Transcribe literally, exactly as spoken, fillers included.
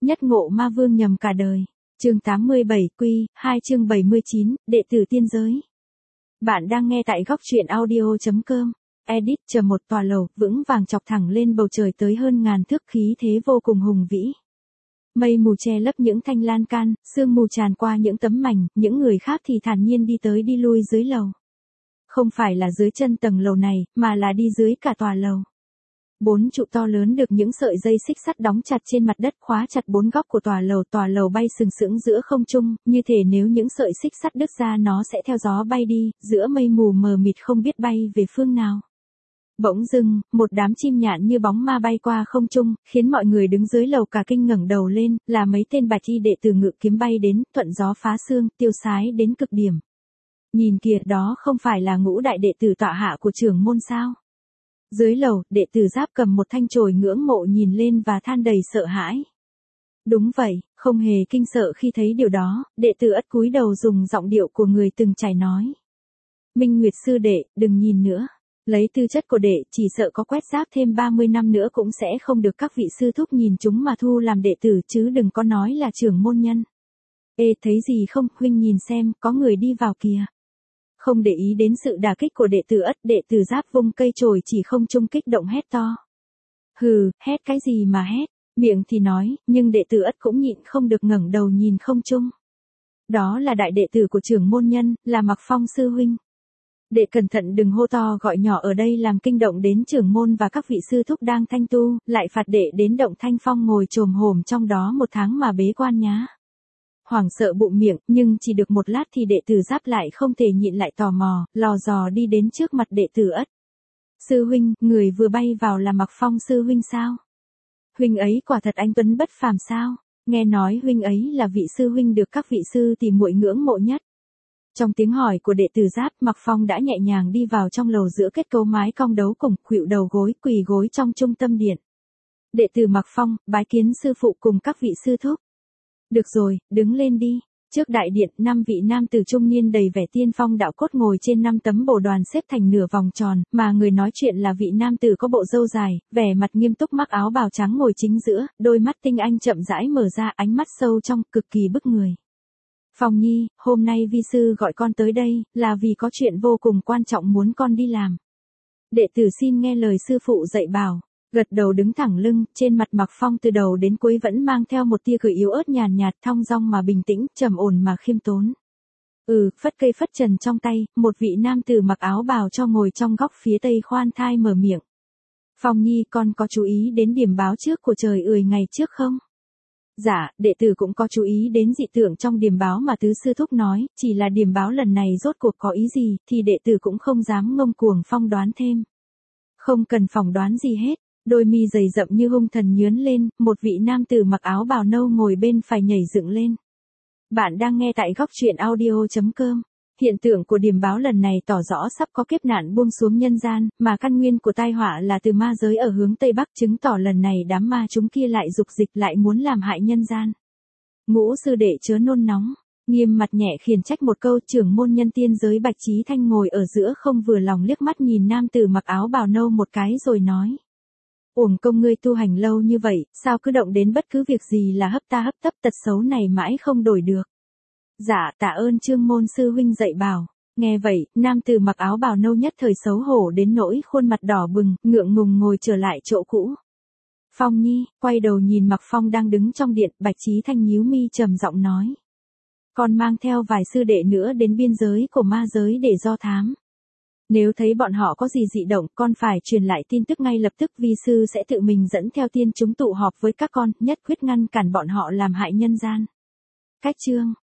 Nhất ngộ ma vương nhầm cả đời. Chương tám mươi bảy quy, hai chương bảy mươi chín, đệ tử tiên giới. Bạn đang nghe tại góc truyện audio chấm com. Edit chờ một tòa lầu vững vàng chọc thẳng lên bầu trời tới hơn ngàn thước, khí thế vô cùng hùng vĩ. Mây mù che lấp những thanh lan can, sương mù tràn qua những tấm mảnh, những người khác thì thản nhiên đi tới đi lui dưới lầu. Không phải là dưới chân tầng lầu này, mà là đi dưới cả tòa lầu. Bốn trụ to lớn được những sợi dây xích sắt đóng chặt trên mặt đất, khóa chặt bốn góc của tòa lầu. Tòa lầu bay sừng sững giữa không trung, như thể nếu những sợi xích sắt đứt ra nó sẽ theo gió bay đi, giữa mây mù mờ mịt không biết bay về phương nào. Bỗng dưng, một đám chim nhạn như bóng ma bay qua không trung, khiến mọi người đứng dưới lầu cả kinh ngẩng đầu lên, là mấy tên bạch y đệ tử ngự kiếm bay đến, thuận gió phá xương, tiêu sái đến cực điểm. Nhìn kìa, đó không phải là ngũ đại đệ tử tọa hạ của trưởng môn sao? Dưới lầu, đệ tử Giáp cầm một thanh chổi ngưỡng mộ nhìn lên và than đầy sợ hãi. Đúng vậy, không hề kinh sợ khi thấy điều đó, đệ tử Ất cúi đầu dùng giọng điệu của người từng trải nói. Minh Nguyệt sư đệ, đừng nhìn nữa. Lấy tư chất của đệ, chỉ sợ có quét Giáp thêm ba mươi năm nữa cũng sẽ không được các vị sư thúc nhìn chúng mà thu làm đệ tử, chứ đừng có nói là trưởng môn nhân. Ê, thấy gì không, huynh nhìn xem, có người đi vào kìa. Không để ý đến sự đả kích của đệ tử Ất, đệ tử Giáp vung cây chổi chỉ không trung kích động hét to. Hừ, hét cái gì mà hét, miệng thì nói, nhưng đệ tử Ất cũng nhịn không được ngẩng đầu nhìn không trung. Đó là đại đệ tử của trưởng môn nhân, là Mặc Phong sư huynh. Đệ cẩn thận đừng hô to gọi nhỏ ở đây làm kinh động đến trưởng môn và các vị sư thúc đang thanh tu, lại phạt đệ đến động Thanh Phong ngồi chồm hổm trong đó một tháng mà bế quan nhá. Hoảng sợ bụng miệng, nhưng chỉ được một lát thì đệ tử Giáp lại không thể nhịn lại tò mò, lò dò đi đến trước mặt đệ tử Ất. Sư huynh, người vừa bay vào là Mặc Phong sư huynh sao? Huynh ấy quả thật anh tuấn bất phàm sao? Nghe nói huynh ấy là vị sư huynh được các vị sư tỷ muội ngưỡng mộ nhất. Trong tiếng hỏi của đệ tử Giáp, Mặc Phong đã nhẹ nhàng đi vào trong lầu giữa kết cấu mái cong đấu cùng, khuỵu đầu gối, quỳ gối trong trung tâm điện. Đệ tử Mặc Phong, bái kiến sư phụ cùng các vị sư thúc. Được rồi, đứng lên đi. Trước đại điện, năm vị nam tử trung niên đầy vẻ tiên phong đạo cốt ngồi trên năm tấm bồ đoàn xếp thành nửa vòng tròn, mà người nói chuyện là vị nam tử có bộ râu dài, vẻ mặt nghiêm túc mặc áo bào trắng ngồi chính giữa, đôi mắt tinh anh chậm rãi mở ra, ánh mắt sâu trong, cực kỳ bức người. Phong Nhi, hôm nay vi sư gọi con tới đây, là vì có chuyện vô cùng quan trọng muốn con đi làm. Đệ tử xin nghe lời sư phụ dạy bảo. Gật đầu đứng thẳng lưng, trên mặt Mặc Phong từ đầu đến cuối vẫn mang theo một tia cười yếu ớt nhàn nhạt, thong dong mà bình tĩnh, trầm ổn mà khiêm tốn. Ừ, phất cây phất trần trong tay, một vị nam tử mặc áo bào cho ngồi trong góc phía tây khoan thai mở miệng. Phong Nhi, con có chú ý đến điểm báo trước của trời ười ngày trước không? Dạ, đệ tử cũng có chú ý đến dị tượng trong điểm báo mà tứ sư thúc nói, chỉ là điểm báo lần này rốt cuộc có ý gì, thì đệ tử cũng không dám ngông cuồng phong đoán thêm. Không cần phỏng đoán gì hết. Đôi mi dày rậm như hung thần nhướn lên, một vị nam tử mặc áo bào nâu ngồi bên phải nhảy dựng lên. Bạn đang nghe tại góc truyện audio chấm com. Hiện tượng của điểm báo lần này tỏ rõ sắp có kiếp nạn buông xuống nhân gian, mà căn nguyên của tai họa là từ ma giới ở hướng Tây Bắc, chứng tỏ lần này đám ma chúng kia lại dục dịch lại muốn làm hại nhân gian. Ngũ sư đệ chớ nôn nóng, nghiêm mặt nhẹ khiển trách một câu. Trưởng môn nhân tiên giới Bạch Chí Thanh ngồi ở giữa không vừa lòng liếc mắt nhìn nam tử mặc áo bào nâu một cái rồi nói. Uổng công ngươi tu hành lâu như vậy, sao cứ động đến bất cứ việc gì là hấp ta hấp tấp, tật xấu này mãi không đổi được. Dạ, tạ ơn Trương môn sư huynh dạy bảo. Nghe vậy, nam tử mặc áo bào nâu nhất thời xấu hổ đến nỗi khuôn mặt đỏ bừng, ngượng ngùng ngồi trở lại chỗ cũ. Phong Nhi, quay đầu nhìn Mặc Phong đang đứng trong điện, Bạch Chí Thanh nhíu mi trầm giọng nói. Con mang theo vài sư đệ nữa đến biên giới của ma giới để do thám. Nếu thấy bọn họ có gì dị động, con phải truyền lại tin tức ngay lập tức, vi sư sẽ tự mình dẫn theo tiên chúng tụ họp với các con, nhất quyết ngăn cản bọn họ làm hại nhân gian. Cách chương,